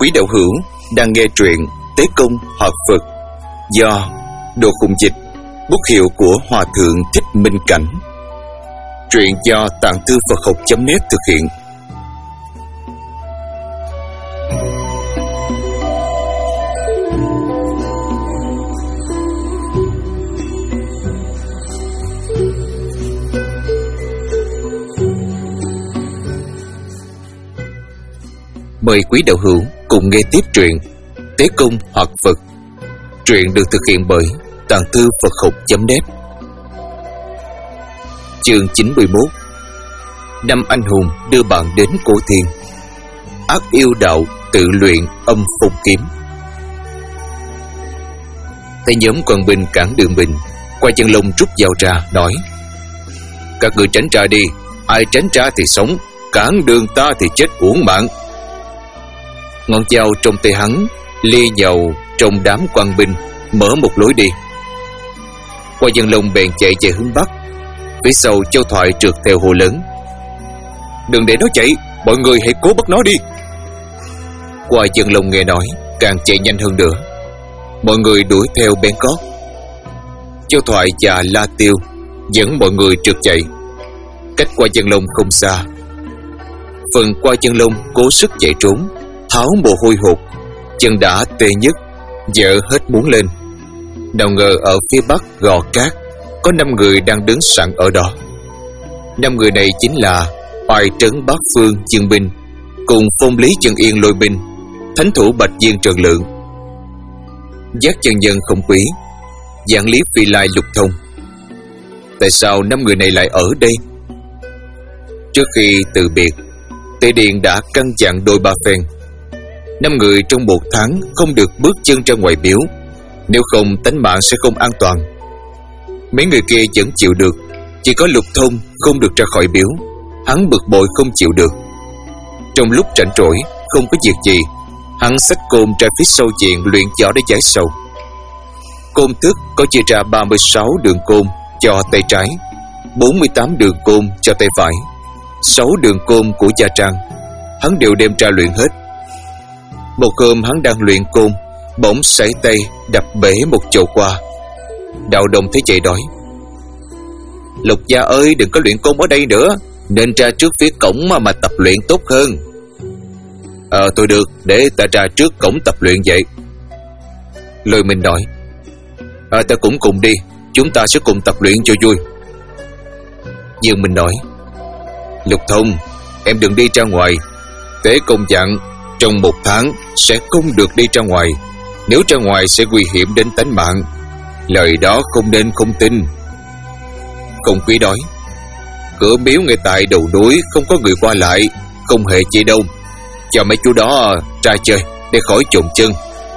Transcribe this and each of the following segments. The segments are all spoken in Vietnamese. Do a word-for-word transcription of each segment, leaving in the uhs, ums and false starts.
quý đạo hữu đang nghe truyện Tế Công Hoạt Phật do Đồ Khùng Dịch, bút hiệu của Hòa Thượng Thích Minh Cảnh. Truyện do Tạng Thư Phật Học chấm net thực hiện. Mời quý đạo hữu cùng nghe tiếp truyện Tế Công Hoạt Phật. Truyện được thực hiện bởi Tạng Thư Phật Học chấm net. Chương chín mươi mốt. Năm anh hùng đưa bạn đến cổ thiên. Ác yêu đạo tự luyện âm phong kiếm. Thấy nhóm quan binh cản đường mình, Qua Chân Long rút dao ra nói: các người tránh ra đi, ai tránh ra thì sống, cản đường ta thì chết uổng mạng. Ngọn dao trong tay hắn lia vào trong đám quan binh, mở một lối đi. Qua Chân Long bèn chạy về hướng bắc. Phía sau Châu Thoại trượt theo hồ lớn: đừng để nó chạy, mọi người hãy cố bắt nó đi. Qua Chân Long nghe nói càng chạy nhanh hơn nữa. Mọi người đuổi theo bén cót. Châu Thoại và La Tiêu dẫn mọi người trượt chạy. Cách Qua Chân Long không xa. Phần Qua Chân Long cố sức chạy trốn, tháo mồ hôi hột, chân đã tê nhức, vợ hết muốn lên. Nào ngờ ở phía bắc Gò Cát có năm người đang đứng sẵn ở đó. Năm người này chính là Oai Trấn Bát Phương Dương Binh cùng Phong Lý Chân Yên Lôi Binh, Thánh Thủ Bạch Viên Trần Lượng, Giác Chân Nhân Không Quý, Giảng Lý Phi Lai Lục Thông. Tại sao năm người này lại ở đây? Trước khi từ biệt, Tề Điền đã căn dặn đôi ba phen: năm người trong một tháng không được bước chân ra ngoài miếu, nếu không tánh mạng sẽ không an toàn. Mấy người kia vẫn chịu được, chỉ có Lục Thông không được ra khỏi miếu. Hắn bực bội không chịu được. Trong lúc rảnh rỗi không có việc gì, hắn xách côn ra phía sau viện luyện võ để giải sầu. Côn thức có chia ra ba mươi sáu đường côn cho tay trái, bốn mươi tám đường côn cho tay phải, sáu đường côn của gia trang. Hắn đều đem ra luyện hết. Một hôm hắn đang luyện côn, bỗng sải tay đập bể một chậu qua. Đạo Đồng thấy vậy nói: Lục gia ơi, đừng có luyện côn ở đây nữa, nên ra trước phía cổng mà, mà tập luyện tốt hơn. Ờ tôi được, để ta ra trước cổng tập luyện vậy. Lôi Minh nói: À, ta cũng cùng đi, chúng ta sẽ cùng tập luyện cho vui. Dương Minh nói: Lục Thông, em đừng đi ra ngoài. Tế Công dặn trong một tháng sẽ không được đi ra ngoài, nếu ra ngoài sẽ nguy hiểm đến tánh mạng. Lời đó không nên không tin. Không Quý nói: cửa miếu ngay tại đầu núi, không có người qua lại, không hề chi đâu. Cho mấy chú đó ra chơi để khỏi trộn chân.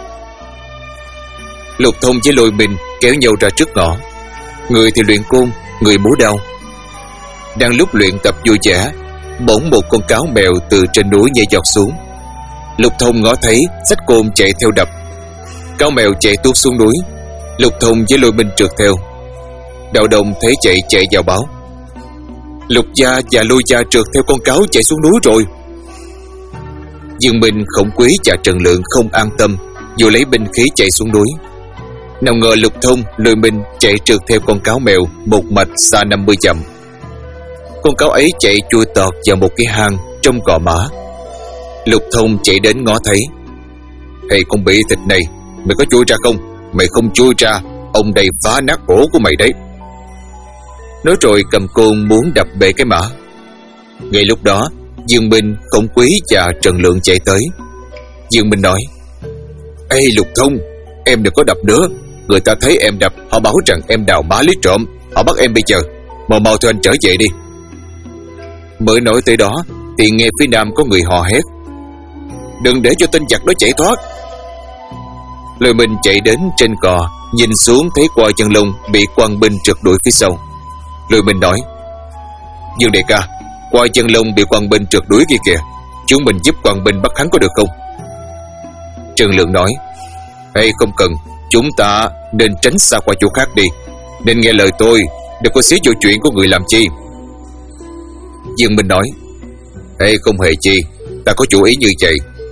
Lục Thông với Lôi Minh kéo nhau ra trước ngõ. Người thì luyện côn, người múa đao. Đang lúc luyện tập vui vẻ, bỗng một con cáo mèo từ trên núi nhảy giọt xuống. Lục Thông ngó thấy, xách côn chạy theo đập. Cáo mèo chạy tuốt xuống núi. Lục Thông với Lôi Minh trượt theo. Đạo Đồng thấy chạy chạy vào báo: Lục gia và Lôi gia trượt theo con cáo chạy xuống núi rồi. Dương Minh, Khổng Quý và Trần Lượng không an tâm, dù lấy binh khí chạy xuống núi. Nào ngờ Lục Thông, Lôi Minh chạy trượt theo con cáo mèo một mạch xa năm mươi dặm. Con cáo ấy chạy chui tọt vào một cái hang trong gò mã. Lục Thông chạy đến ngó thấy: Hey con bị thịt này, mày có chui ra không? Mày không chui ra, ông đây phá nát cổ của mày đấy. Nói rồi cầm côn muốn đập bể cái mã. Ngay lúc đó Dương Minh, Khổng Quý và Trần Lượng chạy tới. Dương Minh nói: Ê Lục Thông, em đừng có đập nữa. Người ta thấy em đập, họ bảo rằng em đào bá lấy trộm, họ bắt em bây giờ. Mau mau thôi anh trở về đi. Mới nói tới đó thì nghe phía nam có người hò hét: đừng để cho tên giặc đó chạy thoát. Lôi Minh chạy đến trên cò, nhìn xuống thấy Qua Chân Long bị quan binh trượt đuổi phía sau. Lôi Minh nói: Dương đại ca, Qua Chân Long bị quan binh trượt đuổi kia kìa, chúng mình giúp quan binh bắt hắn có được không? Trần Lượng nói: hay không cần, chúng ta nên tránh xa qua chỗ khác đi, nên nghe lời tôi, đừng có xí vô chuyện của người làm chi. Dương Minh nói: hay không hề chi, ta có chủ ý như vậy.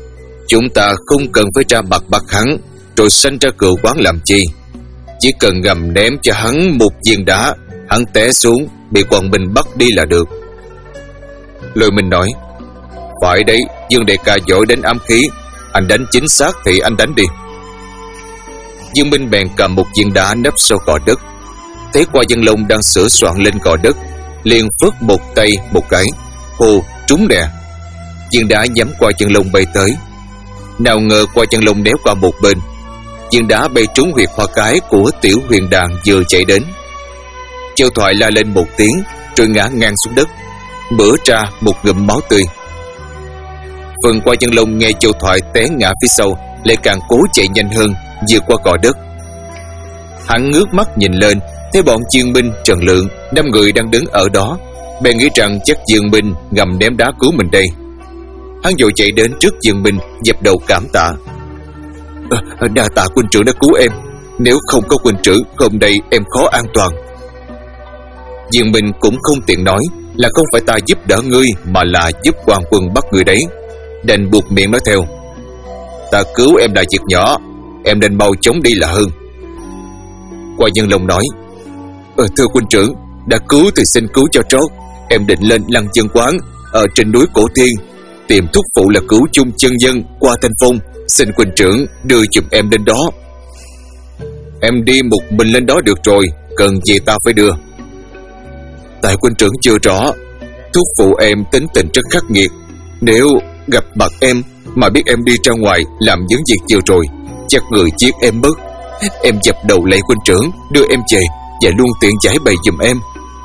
Chúng ta không cần phải ra mặt bắt hắn rồi sanh ra cựu quán làm chi. Chỉ cần ngầm ném cho hắn một viên đá, hắn té xuống bị Quang Minh bắt đi là được. Lôi Minh nói: Phải đấy, Dương đại ca giỏi đánh ám khí, anh đánh chính xác thì anh đánh đi. Dương Minh bèn cầm một viên đá nấp sau cỏ đất, thấy Qua Dân Long đang sửa soạn lên cỏ đất, liền phất một tay một cái, hô trúng nè. Viên đá nhắm Qua Dân Long bay tới. Nào ngờ Qua Dân Long néo qua một bên, viên đá bay trúng huyệt hoa cái của Tiểu Huyền Đàn vừa chạy đến. Châu Thoại la lên một tiếng rồi ngã ngang xuống đất, bữa ra một ngụm máu tươi. Phần Qua Dân Long nghe Châu Thoại té ngã phía sau, lại càng cố chạy nhanh hơn, vượt qua cỏ đất. Hắn ngước mắt nhìn lên, thấy bọn Dương Minh, Trần Lượng, năm người đang đứng ở đó, bèn nghĩ rằng chắc Dương Minh ngầm ném đá cứu mình đây. Hắn vội chạy đến trước Dương Minh, dập đầu cảm tạ: à, đa tạ huynh trưởng đã cứu em, nếu không có huynh trưởng, hôm nay em khó an toàn. Dương Minh cũng không tiện nói là không phải ta giúp đỡ ngươi, mà là giúp quan quân bắt người đấy, đành buộc miệng nói theo: Ta cứu em là việc nhỏ, em nên mau chóng đi là hơn. Qua Dân Long nói: ờ, Thưa huynh trưởng, đã cứu thì xin cứu cho trót. Em định lên Lăng Dân Quán ở trên núi Cổ Thiên, tìm thúc phụ là Cửu Chung chân nhân Qua Thanh Phong, xin huynh trưởng đưa giùm em lên đó. Em đi một mình lên đó được rồi, cần gì ta phải đưa? Tại huynh trưởng chưa rõ, thúc phụ em tính tình rất khắc nghiệt, nếu gặp mặt em mà biết em đi ra ngoài làm những việc vừa rồi, chắc người giết em mất. Em dập đầu lạy huynh trưởng đưa em về, và luôn tiện giải bày giùm em.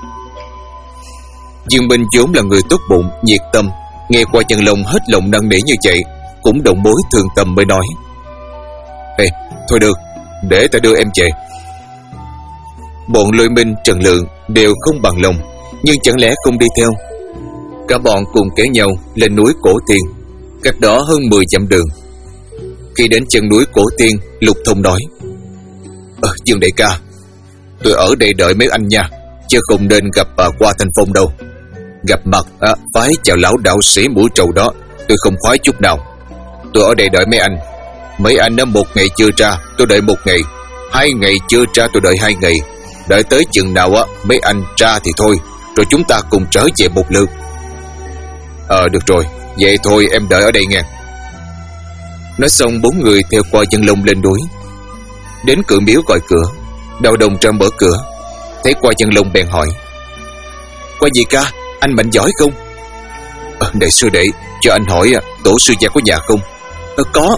Dương Minh vốn là người tốt bụng, nhiệt tâm, nghe Qua Dân Long hết lòng năn nỉ như vậy, cũng động mối thương tâm mới nói: Ê, thôi được, để ta đưa em về. Bọn Lôi Minh, Trần Lượng đều không bằng lòng, nhưng chẳng lẽ không đi theo? Cả bọn cùng kéo nhau lên núi Cổ Thiên, cách đó hơn mười dặm đường. Khi đến chân núi Cổ Thiên, Lục Thông nói: Ờ, Dương đại ca, tôi ở đây đợi mấy anh nha, chứ không nên gặp bà Qua Thanh Phong đâu. Gặp mặt à, phái chào lão đạo sĩ mũi trầu đó, tôi không khoái chút nào. Tôi ở đây đợi mấy anh. Mấy anh đã một ngày chưa ra, tôi đợi một ngày. Hai ngày chưa ra, tôi đợi hai ngày. Đợi tới chừng nào á mấy anh ra thì thôi, rồi chúng ta cùng trở về một lượt. Ờ được rồi, vậy thôi em đợi ở đây nghe. Nói xong bốn người theo Qua Dân Long lên núi. Đến cửa miếu gọi cửa, Đạo Đồng ra mở cửa, thấy Qua Dân Long bèn hỏi: Qua gì ca, anh mạnh giỏi không? À, đại sư đệ, cho anh hỏi tổ sư gia có nhà không? À, có.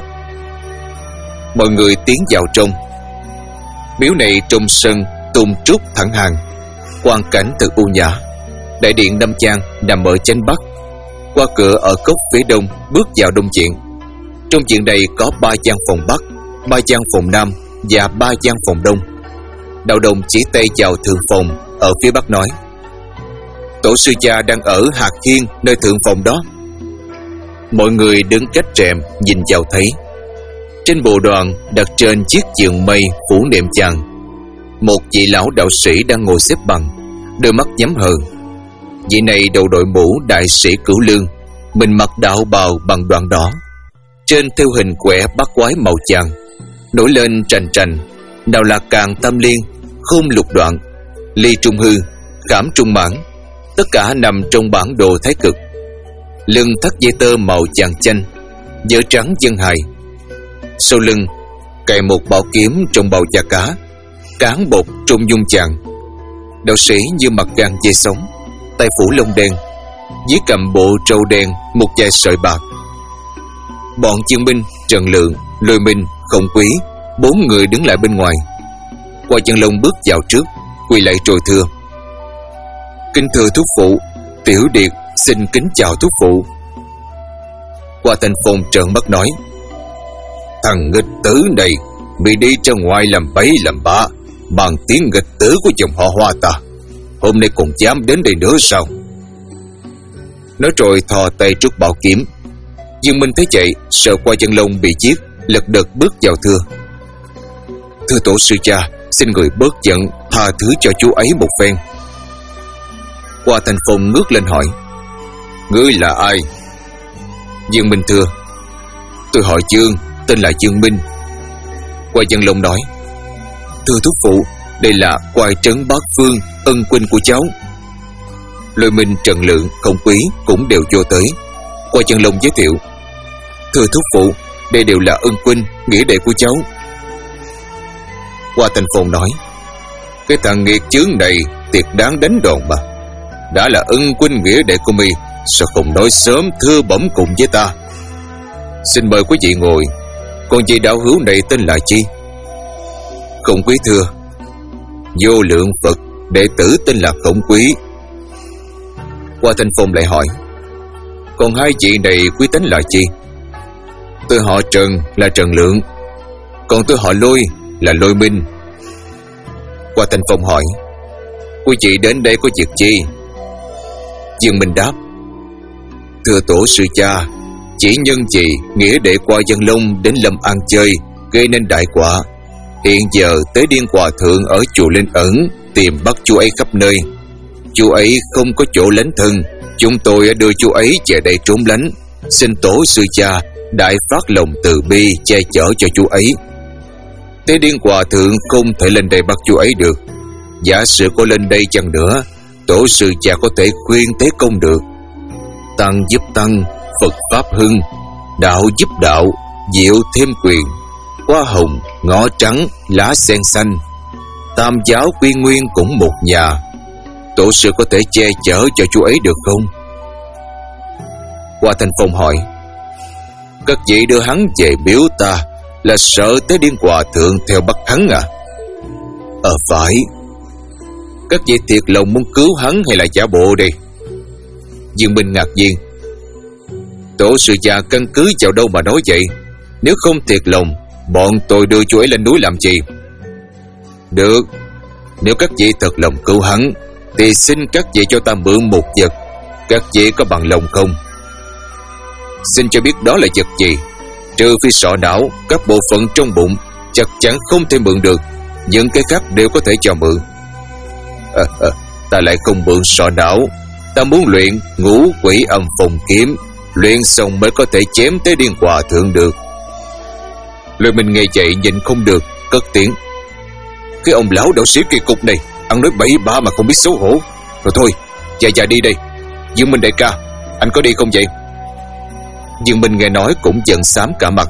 Mọi người tiến vào trong. Miếu này trong sân tùng trúc thẳng hàng, quang cảnh thật u nhã. Đại điện Nam Trang nằm ở chánh bắc, qua cửa ở góc phía đông bước vào đông viện. Trong viện này có ba gian phòng bắc, ba gian phòng nam và ba gian phòng đông. Đạo Đồng chỉ tay vào thượng phòng ở phía bắc nói: Tổ sư gia đang ở hạt hiên nơi thượng phòng đó. Mọi người đứng cách rèm nhìn vào thấy, trên bộ đoàn đặt trên chiếc giường mây phủ nệm chàng, một vị lão đạo sĩ đang ngồi xếp bằng, đôi mắt nhắm hờ. Vị này đầu đội mũ đại sĩ Cửu Lương, mình mặc đạo bào bằng đoạn đỏ, trên theo hình quẻ bát quái màu chàng, nổi lên trành trành, nào là Càng Tam Liên, Khôn Lục Đoạn, Ly Trung Hư, Khảm Trung Mãn, tất cả nằm trong bản đồ Thái Cực. Lưng thắt dây tơ màu vàng chanh, vớ trắng chân hài. Sau lưng cài một bảo kiếm trong bào da cá, cán bột trong dung chàng. Đạo sĩ như mặt gan dây sống, tay phủ lông đen, dưới cầm bộ trâu đen một vài sợi bạc. Bọn Dương Minh, Trần Lượng, Lôi Minh, Khổng Quý, bốn người đứng lại bên ngoài. Qua Dân Long bước vào trước, quỳ lại rồi thưa: Kính thưa thúc phụ, Tiểu Điệt xin kính chào thúc phụ. Qua Thanh Phong trợn mắt nói: Thằng nghịch tử này, bị đi ra ngoài làm bấy làm bạ, bằng tiếng nghịch tử của dòng họ Hoa ta, hôm nay còn dám đến đây nữa sao? Nói rồi thò tay trút bảo kiếm. Dương Minh thấy vậy, sợ Qua Dân Long bị giết, lật đật bước vào thưa: Thưa tổ sư cha, xin người bớt giận, tha thứ cho chú ấy một phen. Qua Thanh Phong ngước lên hỏi: Ngươi là ai? Dương Minh thưa: Tôi họ Dương, tên là Dương Minh. Quai Chân Long nói: Thưa thúc phụ, đây là Quai Trấn Bát Phương, ân huynh của cháu. Lôi Minh, Trần Lượng, Không Quý cũng đều vô tới. Quai Chân Long giới thiệu: Thưa thúc phụ, đây đều là ân huynh, nghĩa đệ của cháu. Hoa Thanh Phong nói: Cái thằng nghiệt chướng này thiệt đáng đánh đòn mà. Đã là ân huynh nghĩa đệ của mi, sao không nói sớm thưa bẩm cùng với ta? Xin mời quý vị ngồi. Còn vị đạo hữu này tên là chi? Không Quý thưa: Vô Lượng Phật, đệ tử tên là Không Quý. Hoa Thanh Phong lại hỏi: Còn hai vị này quý tánh là chi? Tôi họ Trần là Trần Lượng, còn tôi họ Lôi là Lôi Minh. Hoa Thanh Phong hỏi: Quý vị đến đây có việc chi? Dương Minh đáp: Thưa tổ sư cha, chỉ nhân vì nghĩa đệ Quai Chân Long đến Lâm An chơi, gây nên đại quả. Hiện giờ Tế Điên Hòa Thượng ở chùa Linh Ẩn tìm bắt chú ấy khắp nơi. Chú ấy không có chỗ lánh thân, chúng tôi đưa chú ấy về đây trốn lánh. Xin tổ sư cha đại phát lòng từ bi che chở cho chú ấy. Tế Điên Hòa Thượng không thể lên đây bắt chú ấy được. Giả sử có lên đây chăng nữa, tổ sư cha có thể khuyên Tế Công được. Tăng giúp tăng, Phật pháp hưng, đạo giúp đạo, diệu thêm quyền. Hoa hồng, ngõ trắng, lá sen xanh, tam giáo quy nguyên cũng một nhà. Tổ sư có thể che chở cho chú ấy được không? Hoa Thanh Phong hỏi: Các vị đưa hắn về miếu ta là sợ Tế Điên Hòa Thượng theo bắt hắn à? Ờ phải. Các vị thiệt lòng muốn cứu hắn hay là giả bộ đi? Dương Minh ngạc nhiên: Tổ sư già căn cứ vào đâu mà nói vậy? Nếu không thiệt lòng, bọn tôi đưa chú ấy lên núi làm gì? Được, nếu các vị thật lòng cứu hắn thì xin các vị cho ta mượn một vật. Các vị có bằng lòng không? Xin cho biết đó là vật gì. Trừ phi sọ não, các bộ phận trong bụng chắc chắn không thể mượn được. Những cái khác đều có thể cho mượn. à, à, Ta lại không mượn sọ não. Ta muốn luyện ngũ quỷ âm phong kiếm, luyện xong mới có thể chém Tế Điên Hòa Thượng được. Lôi Minh nghe vậy nhìn không được, cất tiếng: Cái ông lão đạo sĩ kỳ cục này ăn nói bậy bạ mà không biết xấu hổ. Rồi thôi, dạ dạ đi đây. Dương Minh đại ca, anh có đi không vậy? Dương Minh nghe nói cũng giận xám cả mặt.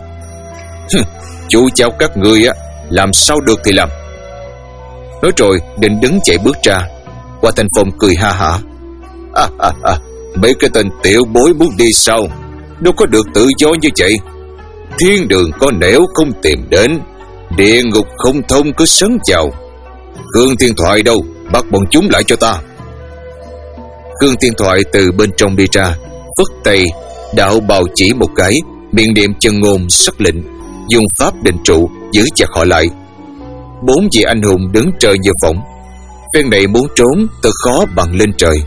Chú cháu các ngươi á, làm sao được thì làm. Nói rồi định đứng chạy bước ra. Hoa Thanh Phong cười ha hả: à, à, à, mấy cái tên tiểu bối muốn đi sao? Đâu có được tự do như vậy. Thiên đường có nẻo không tìm đến, địa ngục không thông cứ sấn vào. Khương Thiên Thoại đâu? Bắt bọn chúng lại cho ta. Khương Thiên Thoại từ bên trong đi ra, phất tay đạo bào chỉ một cái, miệng niệm chân ngôn sắc lệnh, dùng pháp định trụ giữ chặt họ lại. Bốn vị anh hùng đứng trời như phỏng. Phen này muốn trốn thật khó bằng lên trời.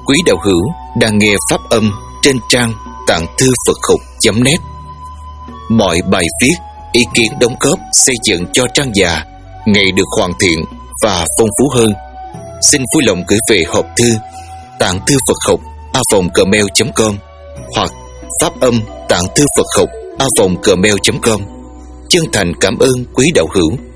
quý đạo hữu đang nghe pháp âm trên trang tạng thư Phật học chấm net. Mọi bài viết, ý kiến đóng góp xây dựng cho trang già ngày được hoàn thiện và phong phú hơn, xin vui lòng gửi về hộp thư tạng thư Phật học a vòng gmail chấm com hoặc pháp âm tạng thư Phật học a vòng gmail chấm com. Chân thành cảm ơn quý đạo hữu.